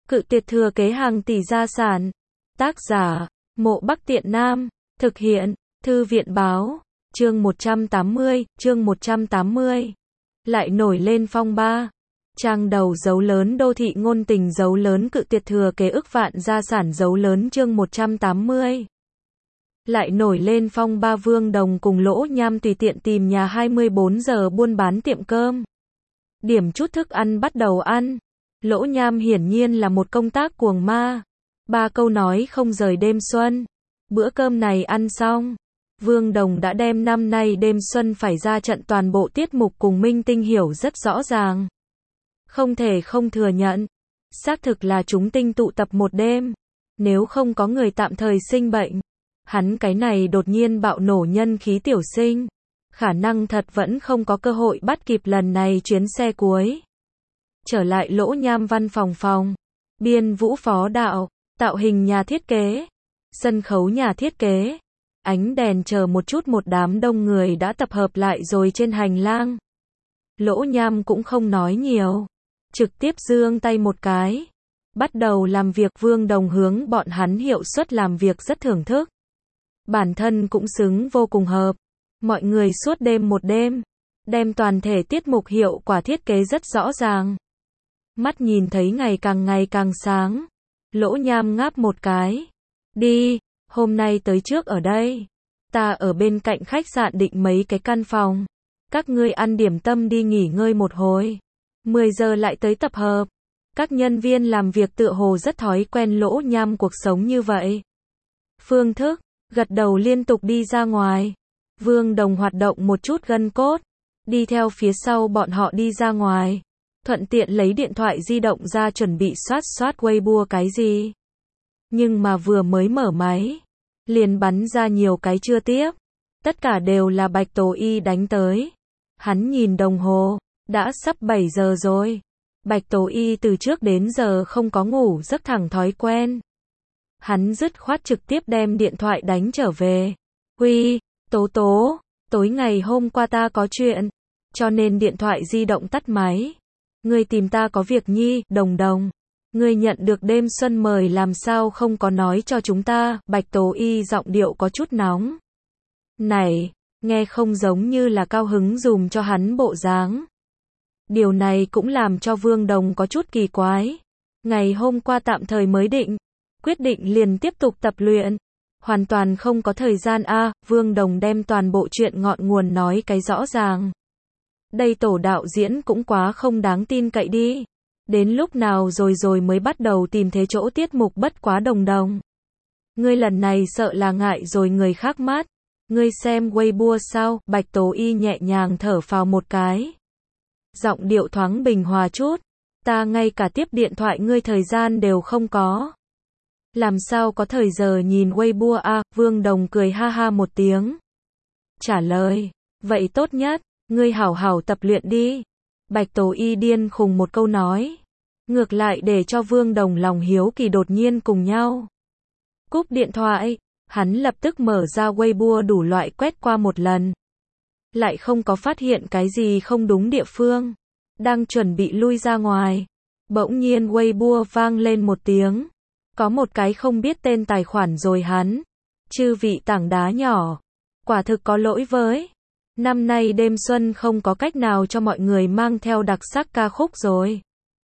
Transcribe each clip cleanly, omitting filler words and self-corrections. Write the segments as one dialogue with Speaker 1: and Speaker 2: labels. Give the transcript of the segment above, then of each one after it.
Speaker 1: Cự tuyệt thừa kế hàng tỷ gia sản. Tác giả, Mộ Bắc Tiện Nam. Thực hiện, Thư viện báo. Chương 180. Lại nổi lên phong ba. Trang đầu dấu lớn đô thị ngôn tình dấu lớn cự tuyệt thừa kế ức vạn gia sản dấu lớn chương 180. Lại nổi lên phong ba Vương Đồng cùng Lỗ Nham tùy tiện tìm nhà 24 giờ buôn bán tiệm cơm. Điểm chút thức ăn bắt đầu ăn. Lỗ Nham hiển nhiên là một công tác cuồng ma. 3 câu nói không rời đêm xuân. Bữa cơm này ăn xong, Vương Đồng đã đem năm nay đêm xuân phải ra trận toàn bộ tiết mục cùng Minh Tinh hiểu rất rõ ràng. Không thể không thừa nhận, xác thực là chúng tinh tụ tập một đêm. Nếu không có người tạm thời sinh bệnh, hắn cái này đột nhiên bạo nổ nhân khí tiểu sinh, khả năng thật vẫn không có cơ hội bắt kịp lần này chuyến xe cuối. Trở lại Lỗ Nham văn phòng, biên vũ phó đạo, tạo hình nhà thiết kế, sân khấu nhà thiết kế, ánh đèn chờ một chút một đám đông người đã tập hợp lại rồi trên hành lang. Lỗ Nham cũng không nói nhiều, trực tiếp giương tay một cái, bắt đầu làm việc. Vương Đồng hướng bọn hắn hiệu suất làm việc rất thưởng thức. Bản thân cũng xứng vô cùng hợp. Mọi người suốt đêm một đêm, đem toàn thể tiết mục hiệu quả thiết kế rất rõ ràng. Mắt nhìn thấy ngày càng sáng. Lỗ Nham ngáp một cái. Đi, hôm nay tới trước ở đây. Ta ở bên cạnh khách sạn định mấy cái căn phòng. Các ngươi ăn điểm tâm đi nghỉ ngơi một hồi. 10 giờ lại tới tập hợp. Các nhân viên làm việc tựa hồ rất thói quen Lỗ Nham cuộc sống như vậy. Phương thức, gật đầu liên tục đi ra ngoài. Vương Đồng hoạt động một chút gân cốt, đi theo phía sau bọn họ đi ra ngoài. Thuận tiện lấy điện thoại di động ra chuẩn bị soát Weibo cái gì. Nhưng mà vừa mới mở máy, liền bắn ra nhiều cái chưa tiếp. Tất cả đều là Bạch Tố Y đánh tới. Hắn nhìn đồng hồ, đã sắp 7 giờ rồi. Bạch Tố Y từ trước đến giờ không có ngủ giấc thẳng thói quen. Hắn dứt khoát trực tiếp đem điện thoại đánh trở về. Uy, Tố, tối ngày hôm qua ta có chuyện, cho nên điện thoại di động tắt máy. Ngươi tìm ta có việc nhi, Đồng. Ngươi nhận được đêm xuân mời làm sao không có nói cho chúng ta. Bạch Tố Y giọng điệu có chút nóng. Này, nghe không giống như là cao hứng dùm cho hắn bộ dáng. Điều này cũng làm cho Vương Đồng có chút kỳ quái. Ngày hôm qua tạm thời mới định, quyết định liền tiếp tục tập luyện. Hoàn toàn không có thời gian a. Vương Đồng đem toàn bộ chuyện ngọn nguồn nói cái rõ ràng. Đây tổ đạo diễn cũng quá không đáng tin cậy đi. Đến lúc nào rồi mới bắt đầu tìm thế chỗ tiết mục bất quá Đồng. Ngươi lần này sợ là ngại rồi người khác mắt. Ngươi xem Weibo sao? Bạch Tố Y nhẹ nhàng thở phào một cái. Giọng điệu thoáng bình hòa chút. Ta ngay cả tiếp điện thoại ngươi thời gian đều không có. Làm sao có thời giờ nhìn Weibo a? Vương Đồng cười ha ha một tiếng. Trả lời, vậy tốt nhất, ngươi hảo hảo tập luyện đi. Bạch Tố Y điên khùng một câu nói. Ngược lại để cho Vương Đồng lòng hiếu kỳ đột nhiên cùng nhau. Cúp điện thoại, hắn lập tức mở ra Weibo đủ loại quét qua một lần. Lại không có phát hiện cái gì không đúng địa phương. Đang chuẩn bị lui ra ngoài. Bỗng nhiên Weibo vang lên một tiếng. Có một cái không biết tên tài khoản rồi hắn. Chư vị tảng đá nhỏ. Quả thực có lỗi với. Năm nay đêm xuân không có cách nào cho mọi người mang theo đặc sắc ca khúc rồi.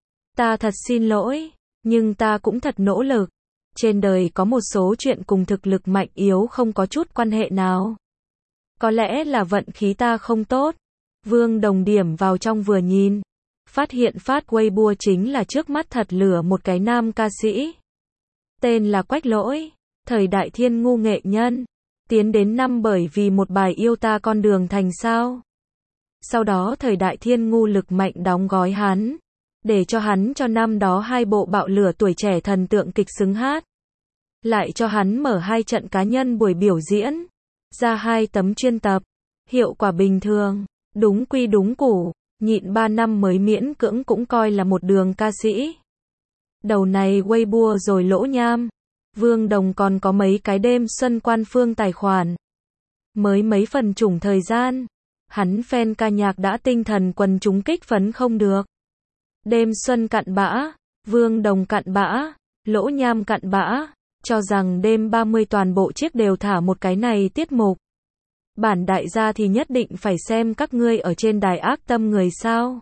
Speaker 1: Ta thật xin lỗi, nhưng ta cũng thật nỗ lực. Trên đời có một số chuyện cùng thực lực mạnh yếu không có chút quan hệ nào. Có lẽ là vận khí ta không tốt. Vương Đồng điểm vào trong vừa nhìn. Phát hiện phát Weibo chính là trước mắt thật lửa một cái nam ca sĩ. Tên là Quách Lỗi, thời đại thiên ngu nghệ nhân. Tiến đến năm bởi vì một bài yêu ta con đường thành sao. Sau đó thời đại thiên ngu lực mạnh đóng gói hắn. Để cho hắn cho năm đó 2 bộ bạo lửa tuổi trẻ thần tượng kịch xứng hát. Lại cho hắn mở 2 trận cá nhân buổi biểu diễn. Ra 2 tấm chuyên tập. Hiệu quả bình thường. Đúng quy đúng củ. Nhịn 3 năm mới miễn cưỡng cũng coi là một đường ca sĩ. Đầu này Weibo rồi Lỗ Nham. Vương Đồng còn có mấy cái đêm xuân quan phương tài khoản. Mới mấy phần chủng thời gian. Hắn fan ca nhạc đã tinh thần quần chúng kích phấn không được. Đêm xuân cặn bã. Vương Đồng cặn bã, Lỗ Nham cặn bã, cho rằng đêm 30 toàn bộ chiếc đều thả một cái này tiết mục. Bản đại gia thì nhất định phải xem các ngươi ở trên đài ác tâm người sao.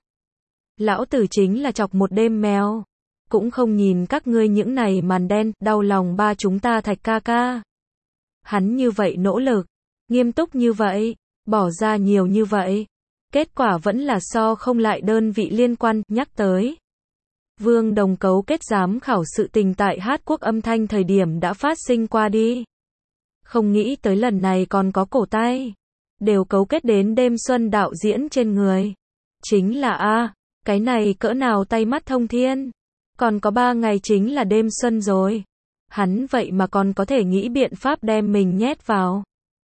Speaker 1: Lão tử chính là chọc một đêm mèo. Cũng không nhìn các ngươi những này màn đen, đau lòng ba chúng ta Thạch ca ca. Hắn như vậy nỗ lực, nghiêm túc như vậy, bỏ ra nhiều như vậy. Kết quả vẫn là so không lại đơn vị liên quan, nhắc tới. Vương Đồng cấu kết giám khảo sự tình tại Hát Quốc Âm Thanh thời điểm đã phát sinh qua đi. Không nghĩ tới lần này còn có cổ tay. Đều cấu kết đến đêm xuân đạo diễn trên người. Chính là cái này cỡ nào tay mắt thông thiên. Còn có 3 ngày chính là đêm xuân rồi. Hắn vậy mà còn có thể nghĩ biện pháp đem mình nhét vào.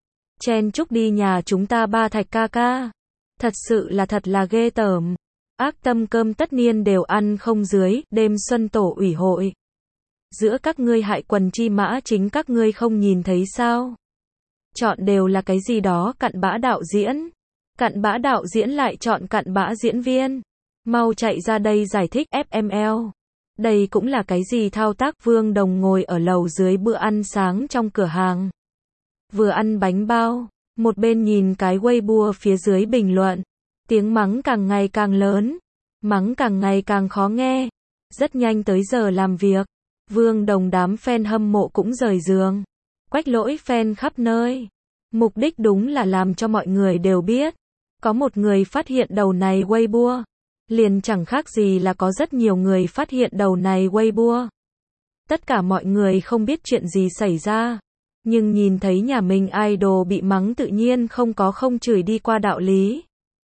Speaker 1: Chen chúc đi nhà chúng ta ba Thạch ca ca. Thật sự là thật là ghê tởm. Ác tâm cơm tất niên đều ăn không dưới, đêm xuân tổ ủy hội. Giữa các ngươi hại quần chi mã chính các ngươi không nhìn thấy sao. Chọn đều là cái gì đó cặn bã đạo diễn. Cặn bã đạo diễn lại chọn cặn bã diễn viên. Mau chạy ra đây giải thích FML. Đây cũng là cái gì thao tác. Vương Đồng ngồi ở lầu dưới bữa ăn sáng trong cửa hàng. Vừa ăn bánh bao, một bên nhìn cái Weibo phía dưới bình luận. Tiếng mắng càng ngày càng lớn, mắng càng ngày càng khó nghe. Rất nhanh tới giờ làm việc, Vương Đồng đám fan hâm mộ cũng rời giường. Quách Lỗi fan khắp nơi. Mục đích đúng là làm cho mọi người đều biết. Có một người phát hiện đầu này Weibo. Liền chẳng khác gì là có rất nhiều người phát hiện đầu này Weibo. Tất cả mọi người không biết chuyện gì xảy ra. Nhưng nhìn thấy nhà mình idol bị mắng tự nhiên không có không chửi đi qua đạo lý.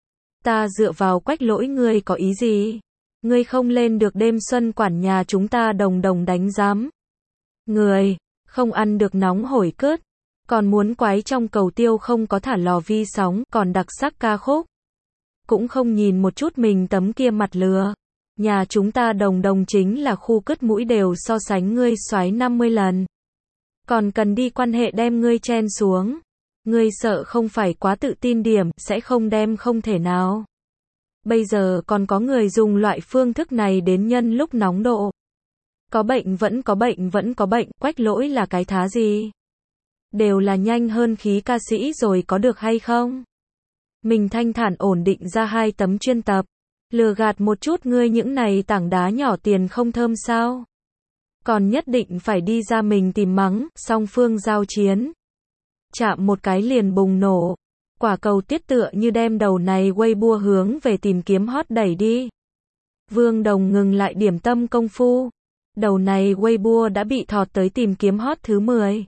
Speaker 1: Ta dựa vào Quách Lỗi ngươi có ý gì? Ngươi không lên được đêm xuân quản nhà chúng ta Đồng Đồng đánh giám. Người, không ăn được nóng hổi cứt. Còn muốn quái trong cầu tiêu không có thả lò vi sóng, còn đặc sắc ca khúc. Cũng không nhìn một chút mình tấm kia mặt lừa. Nhà chúng ta Đồng Đồng chính là khu cứt mũi đều so sánh ngươi xoái 50 lần. Còn cần đi quan hệ đem ngươi chen xuống. Ngươi sợ không phải quá tự tin điểm, sẽ không đem không thể nào. Bây giờ còn có người dùng loại phương thức này đến nhân lúc nóng độ. Có bệnh vẫn có bệnh vẫn có bệnh, Quách Lỗi là cái thá gì? Đều là nhanh hơn khí ca sĩ rồi có được hay không? Mình thanh thản ổn định ra 2 tấm chuyên tập. Lừa gạt một chút ngươi những này tảng đá nhỏ tiền không thơm sao? Còn nhất định phải đi ra mình tìm mắng, song phương giao chiến. Chạm một cái liền bùng nổ. Quả cầu tiết tựa như đem đầu này Weibo hướng về tìm kiếm hot đẩy đi. Vương Đồng ngừng lại điểm tâm công phu. Đầu này Weibo đã bị thọt tới tìm kiếm hot thứ 10.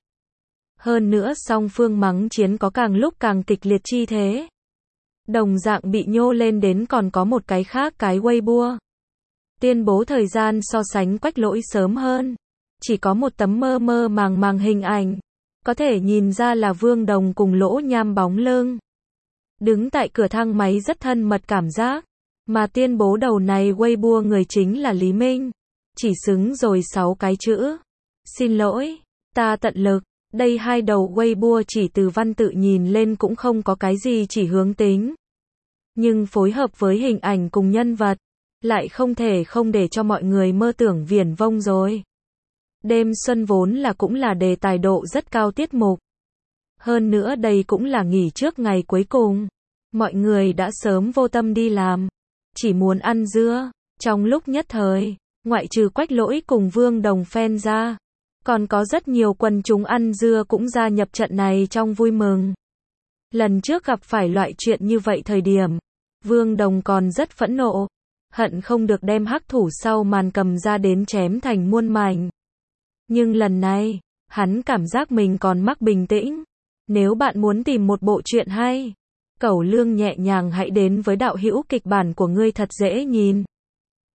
Speaker 1: Hơn nữa song phương mắng chiến có càng lúc càng kịch liệt chi thế. Đồng dạng bị nhô lên đến còn có một cái khác cái Weibo. Tuyên bố thời gian so sánh Quách Lỗi sớm hơn. Chỉ có một tấm mơ mơ màng màng hình ảnh. Có thể nhìn ra là Vương Đồng cùng Lỗ Nham bóng lưng. Đứng tại cửa thang máy rất thân mật cảm giác. Mà tuyên bố đầu này Weibo người chính là Lý Minh. Chỉ xứng rồi 6 cái chữ. Xin lỗi, ta tận lực. Đây 2 đầu Weibo chỉ từ văn tự nhìn lên cũng không có cái gì chỉ hướng tính. Nhưng phối hợp với hình ảnh cùng nhân vật. Lại không thể không để cho mọi người mơ tưởng viển vông rồi. Đêm xuân vốn là cũng là đề tài độ rất cao tiết mục. Hơn nữa đây cũng là nghỉ trước ngày cuối cùng. Mọi người đã sớm vô tâm đi làm. Chỉ muốn ăn dưa. Trong lúc nhất thời, ngoại trừ Quách Lỗi cùng Vương Đồng fan ra. Còn có rất nhiều quần chúng ăn dưa cũng gia nhập trận này trong vui mừng. Lần trước gặp phải loại chuyện như vậy thời điểm. Vương Đồng còn rất phẫn nộ. Hận không được đem hắc thủ sau màn cầm ra đến chém thành muôn mảnh. Nhưng lần này, hắn cảm giác mình còn mắc bình tĩnh. Nếu bạn muốn tìm một bộ truyện hay, Cẩu Lương nhẹ nhàng hãy đến với đạo hữu kịch bản của ngươi thật dễ nhìn.